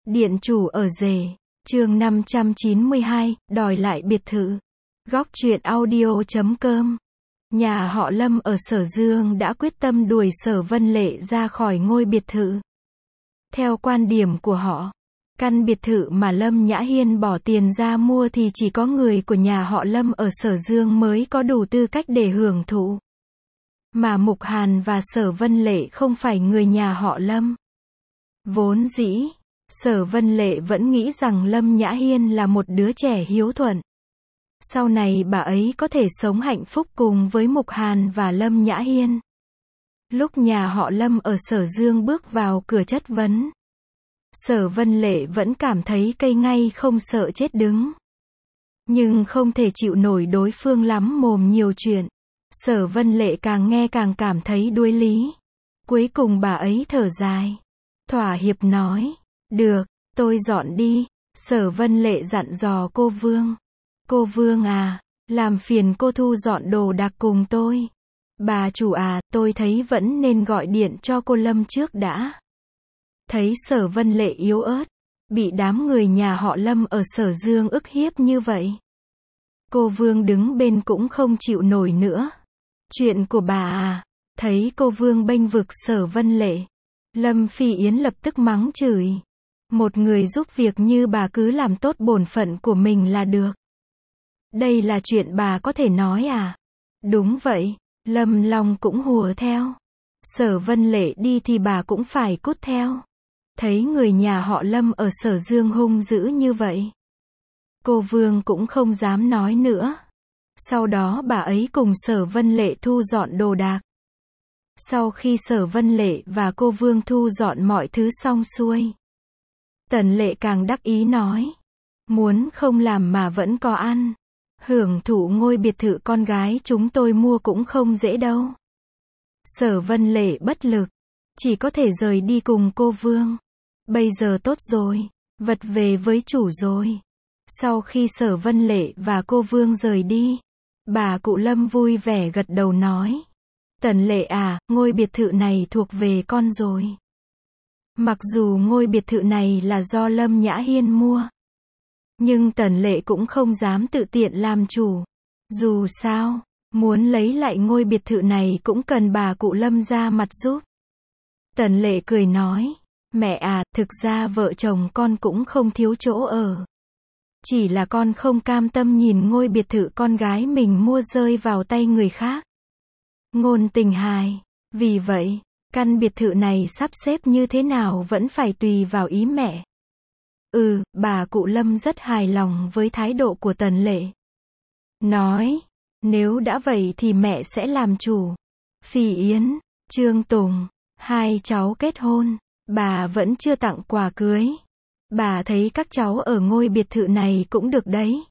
Điện chủ ở rể. Chương 592, đòi lại biệt thự. Góc truyện audio.com. Nhà họ Lâm ở Sở Dương đã quyết tâm đuổi Sở Vân Lệ ra khỏi ngôi biệt thự. Theo quan điểm của họ, căn biệt thự mà Lâm Nhã Hiên bỏ tiền ra mua thì chỉ có người của nhà họ Lâm ở Sở Dương mới có đủ tư cách để hưởng thụ. Mà Mục Hàn và Sở Vân Lệ không phải người nhà họ Lâm. Vốn dĩ, Sở Vân Lệ vẫn nghĩ rằng Lâm Nhã Hiên là một đứa trẻ hiếu thuận. Sau này bà ấy có thể sống hạnh phúc cùng với Mục Hàn và Lâm Nhã Hiên. Lúc nhà họ Lâm ở Sở Dương bước vào cửa chất vấn, Sở Vân Lệ vẫn cảm thấy cây ngay không sợ chết đứng. Nhưng không thể chịu nổi đối phương lắm mồm nhiều chuyện. Sở Vân Lệ càng nghe càng cảm thấy đuối lý. Cuối cùng bà ấy thở dài, thỏa hiệp nói, được, tôi dọn đi. Sở Vân Lệ dặn dò cô Vương. Cô Vương à, làm phiền cô thu dọn đồ đạc cùng tôi. Bà chủ à, tôi thấy vẫn nên gọi điện cho cô Lâm trước đã. Thấy Sở Vân Lệ yếu ớt, bị đám người nhà họ Lâm ở Sở Dương ức hiếp như vậy, cô Vương đứng bên cũng không chịu nổi nữa. Chuyện của bà à? Thấy cô Vương bênh vực Sở Vân Lệ, Lâm Phi Yến lập tức mắng chửi. Một người giúp việc như bà cứ làm tốt bổn phận của mình là được. Đây là chuyện bà có thể nói à? Đúng vậy, Lâm Long cũng hùa theo. Sở Vân Lệ đi thì bà cũng phải cút theo. Thấy người nhà họ Lâm ở Sở Dương hung dữ như vậy, cô Vương cũng không dám nói nữa. Sau đó bà ấy cùng Sở Vân Lệ thu dọn đồ đạc. Sau khi Sở Vân Lệ và cô Vương thu dọn mọi thứ xong xuôi, Tần Lệ càng đắc ý nói, muốn không làm mà vẫn có ăn. Hưởng thụ ngôi biệt thự con gái chúng tôi mua cũng không dễ đâu. Sở Vân Lệ bất lực, chỉ có thể rời đi cùng cô Vương. Bây giờ tốt rồi, vật về với chủ rồi. Sau khi Sở Vân Lệ và cô Vương rời đi, bà cụ Lâm vui vẻ gật đầu nói, Tần Lệ à, ngôi biệt thự này thuộc về con rồi. Mặc dù ngôi biệt thự này là do Lâm Nhã Hiên mua, nhưng Tần Lệ cũng không dám tự tiện làm chủ. Dù sao, muốn lấy lại ngôi biệt thự này cũng cần bà cụ Lâm ra mặt giúp. Tần Lệ cười nói, mẹ à, thực ra vợ chồng con cũng không thiếu chỗ ở. Chỉ là con không cam tâm nhìn ngôi biệt thự con gái mình mua rơi vào tay người khác. Ngôn tình hài. Vì vậy, căn biệt thự này sắp xếp như thế nào vẫn phải tùy vào ý mẹ. Bà cụ Lâm rất hài lòng với thái độ của Tần Lệ. Nói, nếu đã vậy thì mẹ sẽ làm chủ. Phi Yến, Trương Tùng, hai cháu kết hôn, bà vẫn chưa tặng quà cưới. Bà thấy các cháu ở ngôi biệt thự này cũng được đấy.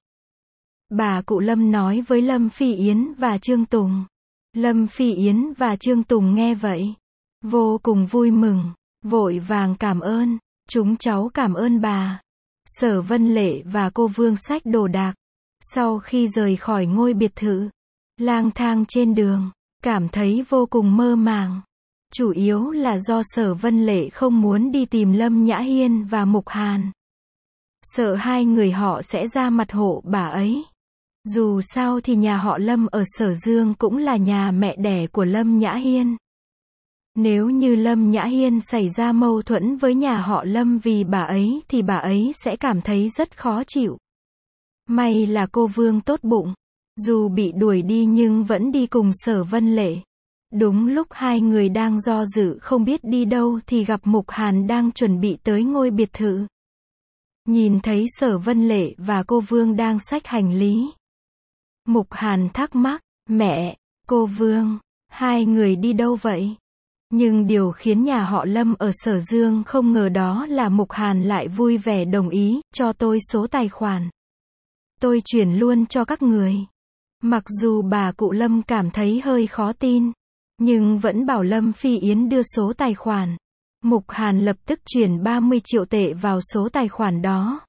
Bà cụ Lâm nói với Lâm Phi Yến và Trương Tùng. Lâm Phi Yến và Trương Tùng nghe vậy, vô cùng vui mừng, vội vàng cảm ơn. Chúng cháu cảm ơn bà. Sở Vân Lệ và cô Vương xách đồ đạc. Sau khi rời khỏi ngôi biệt thự, lang thang trên đường, cảm thấy vô cùng mơ màng. Chủ yếu là do Sở Vân Lệ không muốn đi tìm Lâm Nhã Hiên và Mục Hàn. Sợ hai người họ sẽ ra mặt hộ bà ấy. Dù sao thì nhà họ Lâm ở Sở Dương cũng là nhà mẹ đẻ của Lâm Nhã Hiên. Nếu như Lâm Nhã Hiên xảy ra mâu thuẫn với nhà họ Lâm vì bà ấy thì bà ấy sẽ cảm thấy rất khó chịu. May là cô Vương tốt bụng, dù bị đuổi đi nhưng vẫn đi cùng Sở Vân Lệ. Đúng lúc hai người đang do dự không biết đi đâu thì gặp Mục Hàn đang chuẩn bị tới ngôi biệt thự. Nhìn thấy Sở Vân Lệ và cô Vương đang xách hành lý, Mục Hàn thắc mắc, mẹ, cô Vương, hai người đi đâu vậy? Nhưng điều khiến nhà họ Lâm ở Sở Dương không ngờ đó là Mục Hàn lại vui vẻ đồng ý, cho tôi số tài khoản. Tôi chuyển luôn cho các người. Mặc dù bà cụ Lâm cảm thấy hơi khó tin, nhưng vẫn bảo Lâm Phi Yến đưa số tài khoản. Mục Hàn lập tức chuyển 30 triệu tệ vào số tài khoản đó.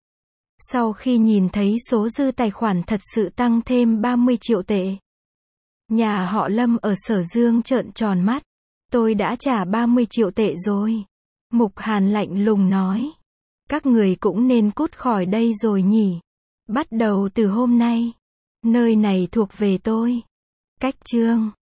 Sau khi nhìn thấy số dư tài khoản thật sự tăng thêm 30 triệu tệ, nhà họ Lâm ở Sở Dương trợn tròn mắt. Tôi đã trả 30 triệu tệ rồi. Mục Hàn lạnh lùng nói. Các người cũng nên cút khỏi đây rồi nhỉ. Bắt đầu từ hôm nay, nơi này thuộc về tôi. Cách chương